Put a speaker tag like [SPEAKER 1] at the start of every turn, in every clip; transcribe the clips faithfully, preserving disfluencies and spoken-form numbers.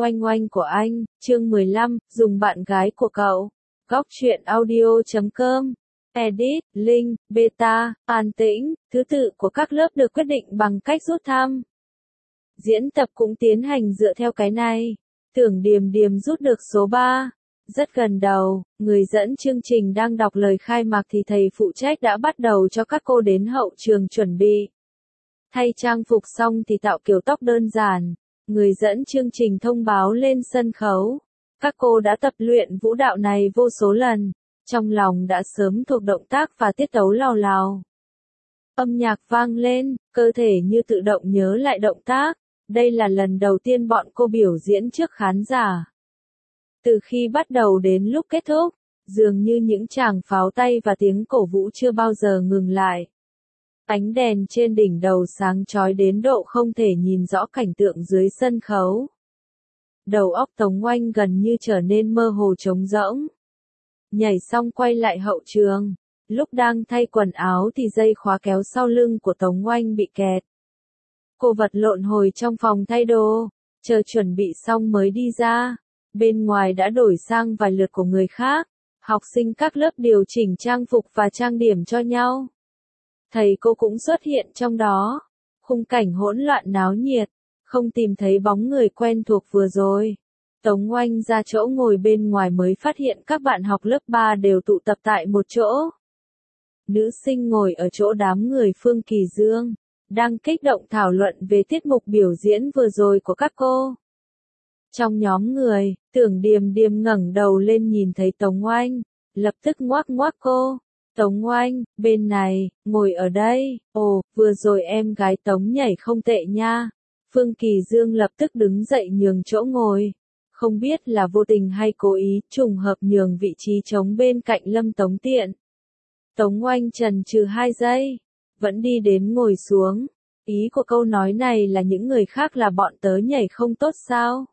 [SPEAKER 1] Oanh oanh của anh, chương mười lăm, dùng bạn gái của cậu. Góc truyện audio chấm com. Edit, link, beta, an tĩnh, thứ tự của các lớp được quyết định bằng cách rút thăm. Diễn tập cũng tiến hành dựa theo cái này. Tưởng Điềm Điềm rút được số ba. Rất gần đầu, người dẫn chương trình đang đọc lời khai mạc thì thầy phụ trách đã bắt đầu cho các cô đến hậu trường chuẩn bị. Thay trang phục xong thì tạo kiểu tóc đơn giản. Người dẫn chương trình thông báo lên sân khấu. Các cô đã tập luyện vũ đạo này vô số lần. Trong lòng đã sớm thuộc động tác và tiết tấu lào lào. Âm nhạc vang lên, cơ thể như tự động nhớ lại động tác. Đây là lần đầu tiên bọn cô biểu diễn trước khán giả. Từ khi bắt đầu đến lúc kết thúc, dường như những tràng pháo tay và tiếng cổ vũ chưa bao giờ ngừng lại. Ánh đèn trên đỉnh đầu sáng chói đến độ không thể nhìn rõ cảnh tượng dưới sân khấu. Đầu óc Tống Oanh gần như trở nên mơ hồ trống rỗng. Nhảy xong quay lại hậu trường. Lúc đang thay quần áo thì dây khóa kéo sau lưng của Tống Oanh bị kẹt. Cô vật lộn hồi trong phòng thay đồ, chờ chuẩn bị xong mới đi ra. Bên ngoài đã đổi sang vài lượt của người khác. Học sinh các lớp điều chỉnh trang phục và trang điểm cho nhau. Thầy cô cũng xuất hiện trong đó. Khung cảnh hỗn loạn náo nhiệt. Không tìm thấy bóng người quen thuộc vừa rồi. Tống Oanh ra chỗ ngồi bên ngoài mới phát hiện các bạn học lớp ba đều tụ tập tại một chỗ. Nữ sinh ngồi ở chỗ đám người Phương Kỳ Dương. Đang kích động thảo luận về tiết mục biểu diễn vừa rồi của các cô. Trong nhóm người, Tưởng Điềm Điềm ngẩng đầu lên nhìn thấy Tống Oanh. Lập tức ngoác ngoác cô. Tống Oanh, bên này, ngồi ở đây. Ồ, vừa rồi em gái Tống nhảy không tệ nha. Phương Kỳ Dương lập tức đứng dậy nhường chỗ ngồi. Không biết là vô tình hay cố ý, trùng hợp nhường vị trí trống bên cạnh Lâm Tống Tiện. Tống Oanh chần chừ hai giây, vẫn đi đến ngồi xuống. Ý của câu nói này là những người khác là bọn tớ nhảy không tốt sao?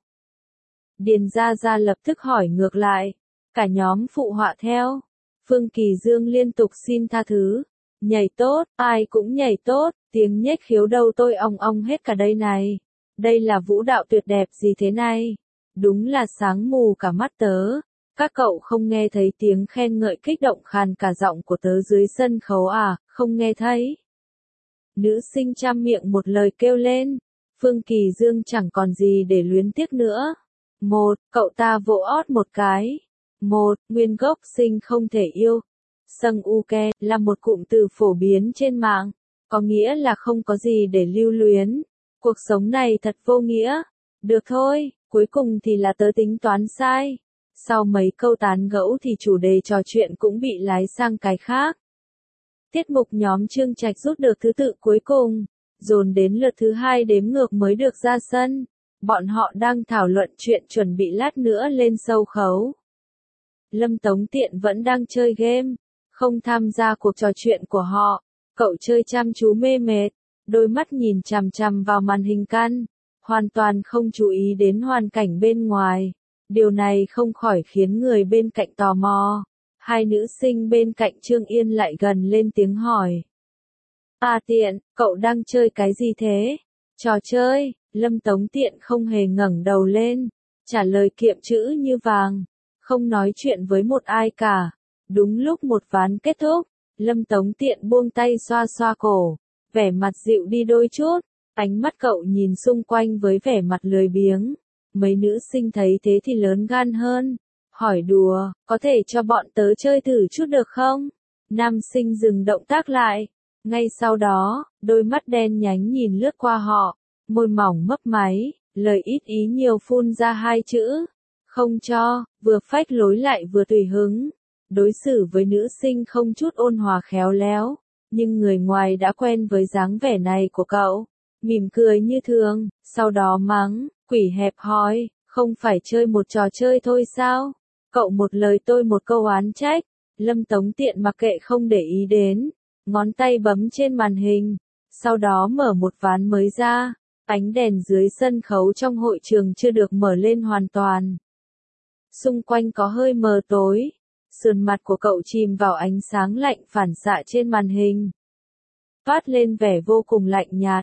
[SPEAKER 1] Điền Gia Gia lập tức hỏi ngược lại. Cả nhóm phụ họa theo. Phương Kỳ Dương liên tục xin tha thứ. Nhảy tốt, ai cũng nhảy tốt, tiếng nhếch khiếu đâu tôi ong ong hết cả đây này. Đây là vũ đạo tuyệt đẹp gì thế này? Đúng là sáng mù cả mắt tớ. Các cậu không nghe thấy tiếng khen ngợi kích động khàn cả giọng của tớ dưới sân khấu à, không nghe thấy. Nữ sinh trăm miệng một lời kêu lên. Phương Kỳ Dương chẳng còn gì để luyến tiếc nữa. Một, cậu ta vỗ ót một cái. Một, nguyên gốc sinh không thể yêu. Sâng uke là một cụm từ phổ biến trên mạng, có nghĩa là không có gì để lưu luyến. Cuộc sống này thật vô nghĩa. Được thôi, cuối cùng thì là tớ tính toán sai. Sau mấy câu tán gẫu thì chủ đề trò chuyện cũng bị lái sang cái khác. Tiết mục nhóm Trương Trạch rút được thứ tự cuối cùng, dồn đến lượt thứ hai đếm ngược mới được ra sân. Bọn họ đang thảo luận chuyện chuẩn bị lát nữa lên sâu khấu. Lâm Tống Tiện vẫn đang chơi game, không tham gia cuộc trò chuyện của họ. Cậu chơi chăm chú mê mệt, đôi mắt nhìn chằm chằm vào màn hình căn, hoàn toàn không chú ý đến hoàn cảnh bên ngoài. Điều này không khỏi khiến người bên cạnh tò mò. Hai nữ sinh bên cạnh Trương Yên lại gần lên tiếng hỏi. À Tiện, cậu đang chơi cái gì thế? Trò chơi. Lâm Tống Tiện không hề ngẩng đầu lên, trả lời kiệm chữ như vàng, không nói chuyện với một ai cả. Đúng lúc một ván kết thúc, Lâm Tống Tiện buông tay xoa xoa cổ, vẻ mặt dịu đi đôi chút, ánh mắt cậu nhìn xung quanh với vẻ mặt lười biếng. Mấy nữ sinh thấy thế thì lớn gan hơn, hỏi đùa, có thể cho bọn tớ chơi thử chút được không? Nam sinh dừng động tác lại, ngay sau đó, đôi mắt đen nhánh nhìn lướt qua họ. Môi mỏng mấp máy, lời ít ý nhiều phun ra hai chữ. Không cho, vừa phách lối lại vừa tùy hứng. Đối xử với nữ sinh không chút ôn hòa khéo léo. Nhưng người ngoài đã quen với dáng vẻ này của cậu. Mỉm cười như thường, sau đó mắng, quỷ hẹp hòi, không phải chơi một trò chơi thôi sao? Cậu một lời tôi một câu oán trách. Lâm Tống Tiện mặc kệ không để ý đến. Ngón tay bấm trên màn hình. Sau đó mở một ván mới ra. Ánh đèn dưới sân khấu trong hội trường chưa được mở lên hoàn toàn. Xung quanh có hơi mờ tối. Sườn mặt của cậu chìm vào ánh sáng lạnh phản xạ trên màn hình. Toát lên vẻ vô cùng lạnh nhạt.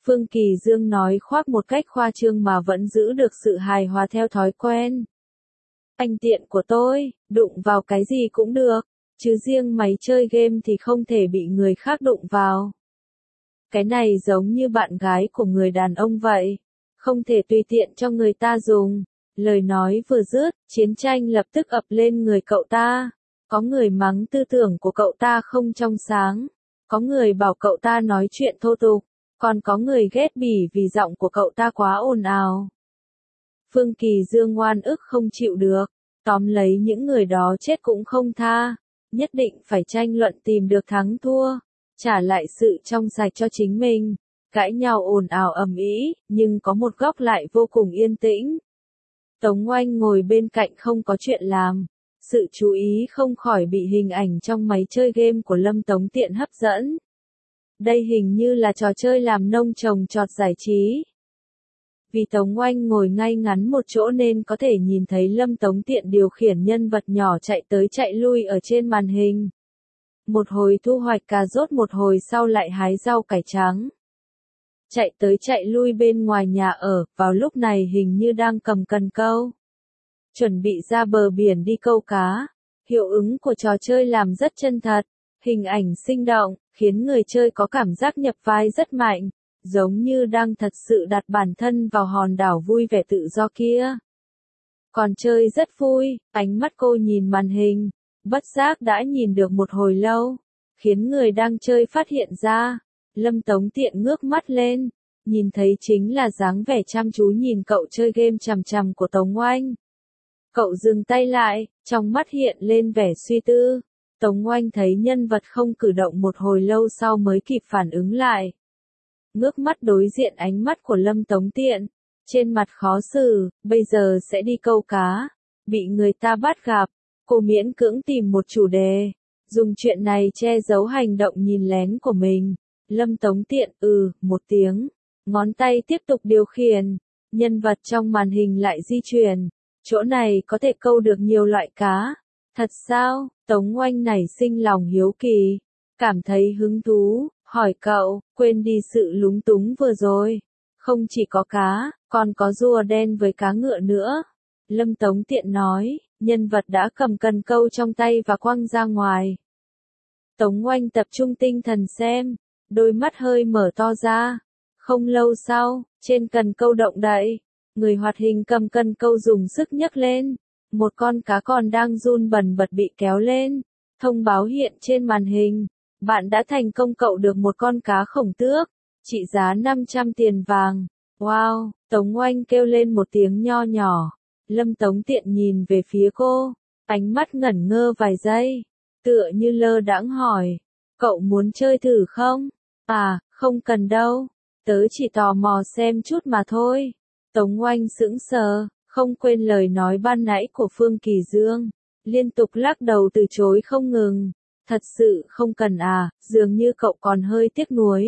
[SPEAKER 1] Phương Kỳ Dương nói khoác một cách khoa trương mà vẫn giữ được sự hài hòa theo thói quen. Anh tiện của tôi, đụng vào cái gì cũng được, chứ riêng máy chơi game thì không thể bị người khác đụng vào. Cái này giống như bạn gái của người đàn ông vậy, không thể tùy tiện cho người ta dùng. Lời nói vừa dứt, chiến tranh lập tức ập lên người cậu ta. Có người mắng tư tưởng của cậu ta không trong sáng, có người bảo cậu ta nói chuyện thô tục, còn có người ghét bỉ vì giọng của cậu ta quá ồn ào. Phương Kỳ Dương ngoan ức không chịu được, tóm lấy những người đó chết cũng không tha, nhất định phải tranh luận tìm được thắng thua, trả lại sự trong sạch cho chính mình. Cãi nhau ồn ào ầm ĩ, nhưng có một góc lại vô cùng yên tĩnh. Tống Oanh ngồi bên cạnh không có chuyện làm, sự chú ý không khỏi bị hình ảnh trong máy chơi game của Lâm Tống Tiện hấp dẫn. Đây hình như là trò chơi làm nông trồng trọt giải trí. Vì Tống Oanh ngồi ngay ngắn một chỗ nên có thể nhìn thấy Lâm Tống Tiện điều khiển nhân vật nhỏ chạy tới chạy lui ở trên màn hình. Một hồi thu hoạch cà rốt, một hồi sau lại hái rau cải trắng. Chạy tới chạy lui bên ngoài nhà ở, vào lúc này hình như đang cầm cần câu. Chuẩn bị ra bờ biển đi câu cá. Hiệu ứng của trò chơi làm rất chân thật, hình ảnh sinh động, khiến người chơi có cảm giác nhập vai rất mạnh, giống như đang thật sự đặt bản thân vào hòn đảo vui vẻ tự do kia. Còn chơi rất vui, ánh mắt cô nhìn màn hình, bất giác đã nhìn được một hồi lâu, khiến người đang chơi phát hiện ra. Lâm Tống Tiện ngước mắt lên, nhìn thấy chính là dáng vẻ chăm chú nhìn cậu chơi game chằm chằm của Tống Oanh. Cậu dừng tay lại, trong mắt hiện lên vẻ suy tư. Tống Oanh thấy nhân vật không cử động một hồi lâu sau mới kịp phản ứng lại. Ngước mắt đối diện ánh mắt của Lâm Tống Tiện, trên mặt khó xử, bây giờ sẽ đi câu cá, bị người ta bắt gặp, cô miễn cưỡng tìm một chủ đề, dùng chuyện này che giấu hành động nhìn lén của mình. Lâm Tống Tiện ừ, một tiếng, ngón tay tiếp tục điều khiển, nhân vật trong màn hình lại di chuyển, chỗ này có thể câu được nhiều loại cá. Thật sao? Tống Oanh nảy sinh lòng hiếu kỳ, cảm thấy hứng thú, hỏi cậu, quên đi sự lúng túng vừa rồi. Không chỉ có cá, còn có rùa đen với cá ngựa nữa. Lâm Tống Tiện nói, nhân vật đã cầm cần câu trong tay và quăng ra ngoài. Tống Oanh tập trung tinh thần xem, đôi mắt hơi mở to ra. Không lâu sau, trên cần câu động đậy, người hoạt hình cầm cần câu dùng sức nhấc lên. Một con cá còn đang run bần bật bị kéo lên. Thông báo hiện trên màn hình. Bạn đã thành công cậu được một con cá khổng tước, trị giá năm trăm tiền vàng. Wow, Tống Oanh kêu lên một tiếng nho nhỏ. Lâm Tống Tiện nhìn về phía cô, ánh mắt ngẩn ngơ vài giây, tựa như lơ đãng hỏi, cậu muốn chơi thử không? À, không cần đâu, tớ chỉ tò mò xem chút mà thôi. Tống Oanh sững sờ, không quên lời nói ban nãy của Phương Kỳ Dương, liên tục lắc đầu từ chối không ngừng. Thật sự không cần à, dường như cậu còn hơi tiếc nuối.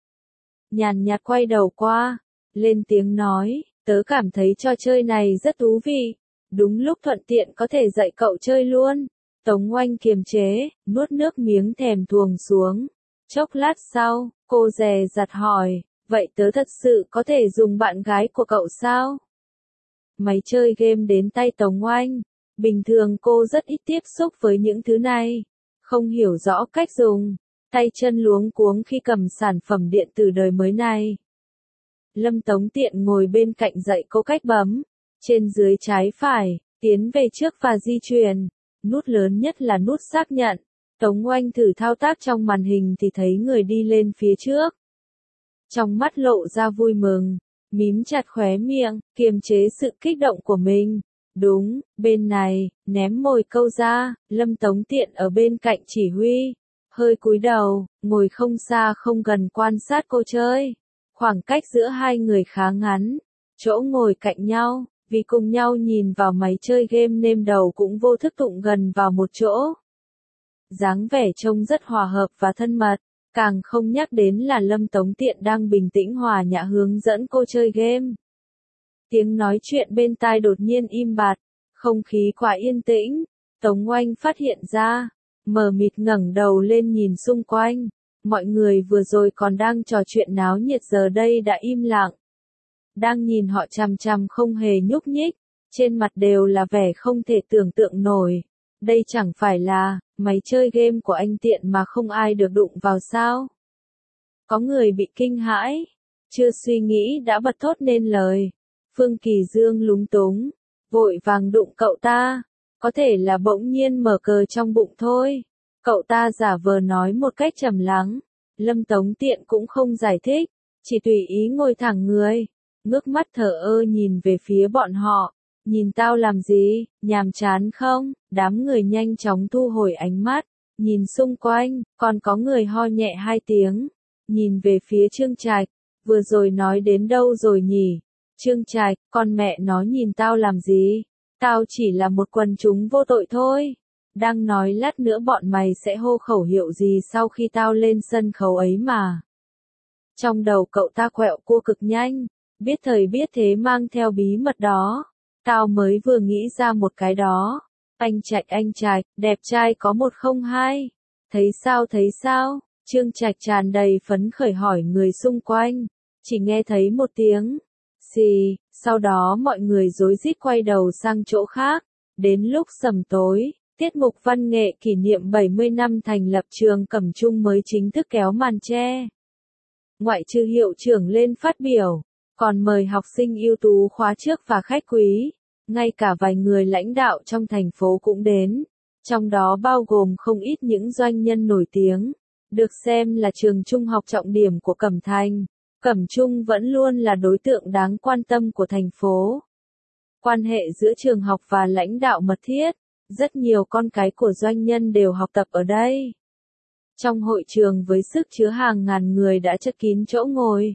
[SPEAKER 1] Nhàn nhạt quay đầu qua, lên tiếng nói, tớ cảm thấy trò chơi này rất thú vị, đúng lúc thuận tiện có thể dạy cậu chơi luôn. Tống Oanh kiềm chế, nuốt nước miếng thèm thuồng xuống. Chốc lát sau, cô dè dặt hỏi, vậy tớ thật sự có thể dùng bạn gái của cậu sao? Máy chơi game đến tay Tống Oanh, bình thường cô rất ít tiếp xúc với những thứ này, không hiểu rõ cách dùng, tay chân luống cuống khi cầm sản phẩm điện tử đời mới này. Lâm Tống Tiện ngồi bên cạnh dạy cô cách bấm, trên dưới trái phải, tiến về trước và di chuyển. Nút lớn nhất là nút xác nhận. Tống Oanh thử thao tác trong màn hình thì thấy người đi lên phía trước. Trong mắt lộ ra vui mừng, mím chặt khóe miệng, kiềm chế sự kích động của mình. Đúng, bên này, ném mồi câu ra, Lâm Tống Tiện ở bên cạnh chỉ huy. Hơi cúi đầu, ngồi không xa không gần quan sát cô chơi. Khoảng cách giữa hai người khá ngắn. Chỗ ngồi cạnh nhau, vì cùng nhau nhìn vào máy chơi game nên đầu cũng vô thức tụng gần vào một chỗ. Dáng vẻ trông rất hòa hợp và thân mật, càng không nhắc đến là Lâm Tống Tiện đang bình tĩnh hòa nhã hướng dẫn cô chơi game. Tiếng nói chuyện bên tai đột nhiên im bặt, không khí quá yên tĩnh. Tống Oanh phát hiện ra, mờ mịt ngẩng đầu lên nhìn xung quanh, Mọi người vừa rồi còn đang trò chuyện náo nhiệt giờ đây đã im lặng. Đang nhìn họ chằm chằm không hề nhúc nhích, trên mặt đều là vẻ không thể tưởng tượng nổi. Đây chẳng phải là máy chơi game của anh Tiện mà không ai được đụng vào sao? Có người bị kinh hãi, chưa suy nghĩ đã bật thốt nên lời. Phương Kỳ Dương lúng túng, vội vàng đụng cậu ta. Có thể là bỗng nhiên mở cờ trong bụng thôi. Cậu ta giả vờ nói một cách trầm lắng. Lâm Tống Tiện cũng không giải thích, chỉ tùy ý ngồi thẳng người, ngước mắt thờ ơ nhìn về phía bọn họ. Nhìn tao làm gì, nhàm chán không? Đám người nhanh chóng thu hồi ánh mắt, nhìn xung quanh, còn có người ho nhẹ hai tiếng. Nhìn về phía Trương Trạch, vừa rồi nói đến đâu rồi nhỉ? Trương Trạch, con mẹ nó nhìn tao làm gì? Tao chỉ là một quần chúng vô tội thôi. Đang nói lát nữa bọn mày sẽ hô khẩu hiệu gì sau khi tao lên sân khấu ấy mà. Trong đầu cậu ta quẹo cua cực nhanh, biết thời biết thế mang theo bí mật đó. Tao mới vừa nghĩ ra một cái đó. Anh Trạch anh Trạch, đẹp trai có một không hai. Thấy sao thấy sao? Trương Trạch tràn đầy phấn khởi hỏi người xung quanh. Chỉ nghe thấy một tiếng xì, sau đó mọi người rối rít quay đầu sang chỗ khác. Đến lúc sầm tối, tiết mục văn nghệ kỷ niệm bảy mươi năm thành lập trường Cẩm Trung mới chính thức kéo màn che. Ngoại trừ hiệu trưởng lên phát biểu, còn mời học sinh ưu tú khóa trước và khách quý. Ngay cả vài người lãnh đạo trong thành phố cũng đến, trong đó bao gồm không ít những doanh nhân nổi tiếng, được xem là trường trung học trọng điểm của Cẩm Thành. Cẩm Trung vẫn luôn là đối tượng đáng quan tâm của thành phố. Quan hệ giữa trường học và lãnh đạo mật thiết, rất nhiều con cái của doanh nhân đều học tập ở đây. Trong hội trường với sức chứa hàng ngàn người đã chất kín chỗ ngồi.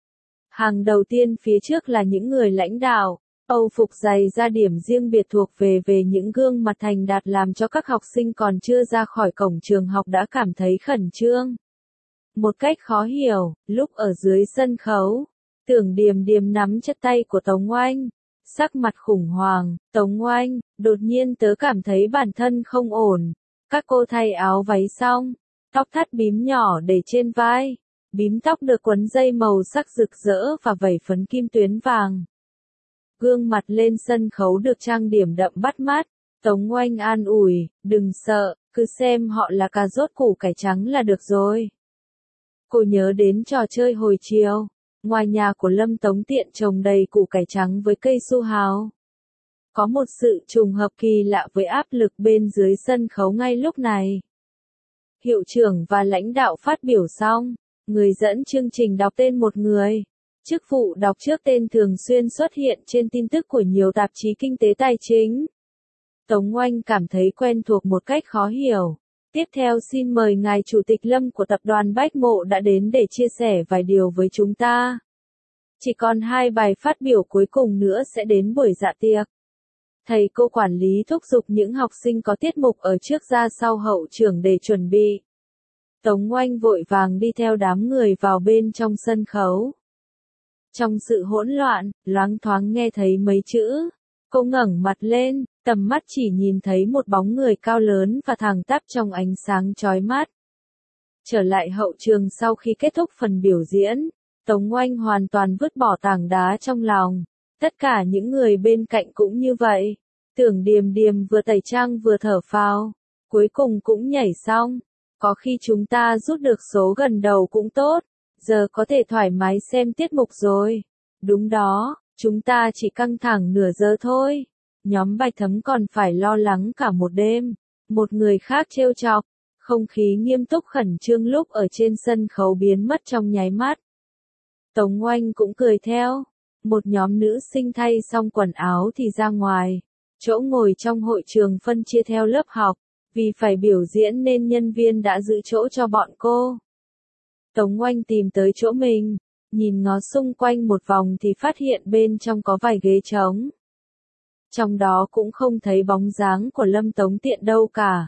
[SPEAKER 1] Hàng đầu tiên phía trước là những người lãnh đạo. Âu phục dày ra điểm riêng biệt thuộc về về những gương mặt thành đạt làm cho các học sinh còn chưa ra khỏi cổng trường học đã cảm thấy khẩn trương. Một cách khó hiểu, lúc ở dưới sân khấu, Tưởng Điềm Điềm nắm chặt tay của Tống Oanh, sắc mặt khủng hoảng. Tống Oanh, đột nhiên tớ cảm thấy bản thân không ổn. Các cô thay áo váy xong, tóc thắt bím nhỏ để trên vai, bím tóc được quấn dây màu sắc rực rỡ và vẩy phấn kim tuyến vàng. Gương mặt lên sân khấu được trang điểm đậm bắt mắt. Tống Oanh an ủi, đừng sợ, cứ xem họ là cà rốt củ cải trắng là được rồi. Cô nhớ đến trò chơi hồi chiều, ngoài nhà của Lâm Tống Tiện trồng đầy củ cải trắng với cây su hào. Có một sự trùng hợp kỳ lạ với áp lực bên dưới sân khấu ngay lúc này. Hiệu trưởng và lãnh đạo phát biểu xong, người dẫn chương trình đọc tên một người. Chức vụ đọc trước tên thường xuyên xuất hiện trên tin tức của nhiều tạp chí kinh tế tài chính. Tống Oanh cảm thấy quen thuộc một cách khó hiểu. Tiếp theo xin mời ngài Chủ tịch Lâm của tập đoàn Bách Mộ đã đến để chia sẻ vài điều với chúng ta. Chỉ còn hai bài phát biểu cuối cùng nữa sẽ đến buổi dạ tiệc. Thầy cô quản lý thúc giục những học sinh có tiết mục ở trước ra sau hậu trường để chuẩn bị. Tống Oanh vội vàng đi theo đám người vào bên trong sân khấu. Trong sự hỗn loạn, loáng thoáng nghe thấy mấy chữ. Cô ngẩng mặt lên, tầm mắt chỉ nhìn thấy một bóng người cao lớn và thẳng tắp trong ánh sáng chói mắt. Trở lại hậu trường sau khi kết thúc phần biểu diễn, Tống Oanh hoàn toàn vứt bỏ tảng đá trong lòng. Tất cả những người bên cạnh cũng như vậy. Tưởng Điềm Điềm vừa tẩy trang vừa thở phào. Cuối cùng cũng nhảy xong. Có khi chúng ta rút được số gần đầu cũng tốt. Giờ có thể thoải mái xem tiết mục rồi. Đúng đó, chúng ta chỉ căng thẳng nửa giờ thôi. Nhóm Bạch Thấm còn phải lo lắng cả một đêm. Một người khác trêu chọc. Không khí nghiêm túc khẩn trương lúc ở trên sân khấu biến mất trong nháy mắt. Tống Oanh cũng cười theo. Một nhóm nữ sinh thay xong quần áo thì ra ngoài. Chỗ ngồi trong hội trường phân chia theo lớp học. Vì phải biểu diễn nên nhân viên đã giữ chỗ cho bọn cô. Tống Oanh tìm tới chỗ mình, nhìn ngó xung quanh một vòng thì phát hiện bên trong có vài ghế trống. Trong đó cũng không thấy bóng dáng của Lâm Tống Tiện đâu cả.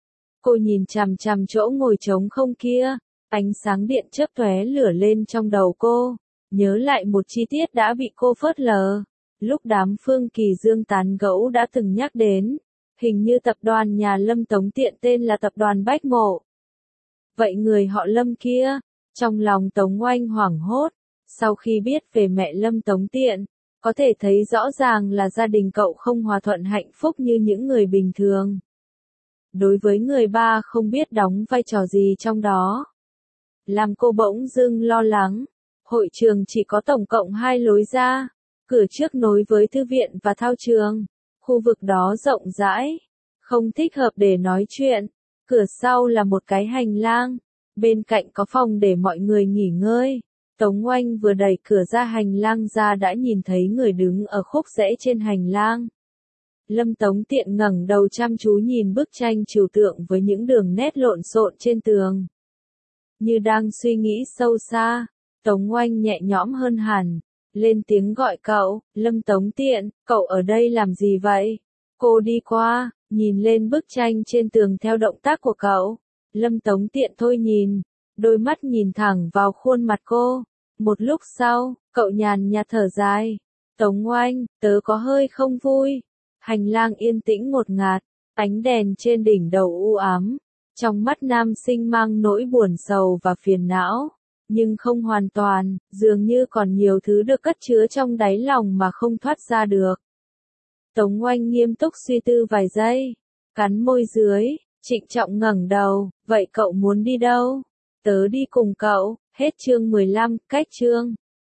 [SPEAKER 1] Cô nhìn chằm chằm chỗ ngồi trống không kia, ánh sáng điện chớp tóe lửa lên trong đầu cô, nhớ lại một chi tiết đã bị cô phớt lờ. Lúc đám Phương Kỳ Dương tán gẫu đã từng nhắc đến, hình như tập đoàn nhà Lâm Tống Tiện tên là tập đoàn Bách Mộ. vậy người họ Lâm kia, trong lòng Tống Oanh hoảng hốt, sau khi biết về mẹ Lâm Tống Tiện, có thể thấy rõ ràng là gia đình cậu không hòa thuận hạnh phúc như những người bình thường. Đối với người ba không biết đóng vai trò gì trong đó, làm cô bỗng dưng lo lắng. Hội trường chỉ có tổng cộng hai lối ra, cửa trước nối với thư viện và thao trường, khu vực đó rộng rãi, không thích hợp để nói chuyện, cửa sau là một cái hành lang, bên cạnh có phòng để mọi người nghỉ ngơi. Tống Oanh vừa đẩy cửa ra hành lang ra đã nhìn thấy người đứng ở khúc rẽ trên hành lang. Lâm Tống Tiện ngẩng đầu chăm chú nhìn bức tranh trừu tượng với những đường nét lộn xộn trên tường. Như đang suy nghĩ sâu xa, Tống Oanh nhẹ nhõm hơn hẳn, lên tiếng gọi cậu, Lâm Tống Tiện, cậu ở đây làm gì vậy? Cô đi qua, nhìn lên bức tranh trên tường theo động tác của cậu. Lâm Tống Tiện thôi nhìn, đôi mắt nhìn thẳng vào khuôn mặt cô. Một lúc sau, cậu nhàn nhạt thở dài. Tống Oanh, tớ có hơi không vui. Hành lang yên tĩnh ngột ngạt, ánh đèn trên đỉnh đầu u ám. Trong mắt nam sinh mang nỗi buồn sầu và phiền não, nhưng không hoàn toàn, dường như còn nhiều thứ được cất chứa trong đáy lòng mà không thoát ra được. Tống Oanh nghiêm túc suy tư vài giây, cắn môi dưới, trịnh trọng ngẩng đầu, vậy cậu muốn đi đâu? Tớ đi cùng cậu. Hết chương mười lăm, cách chương.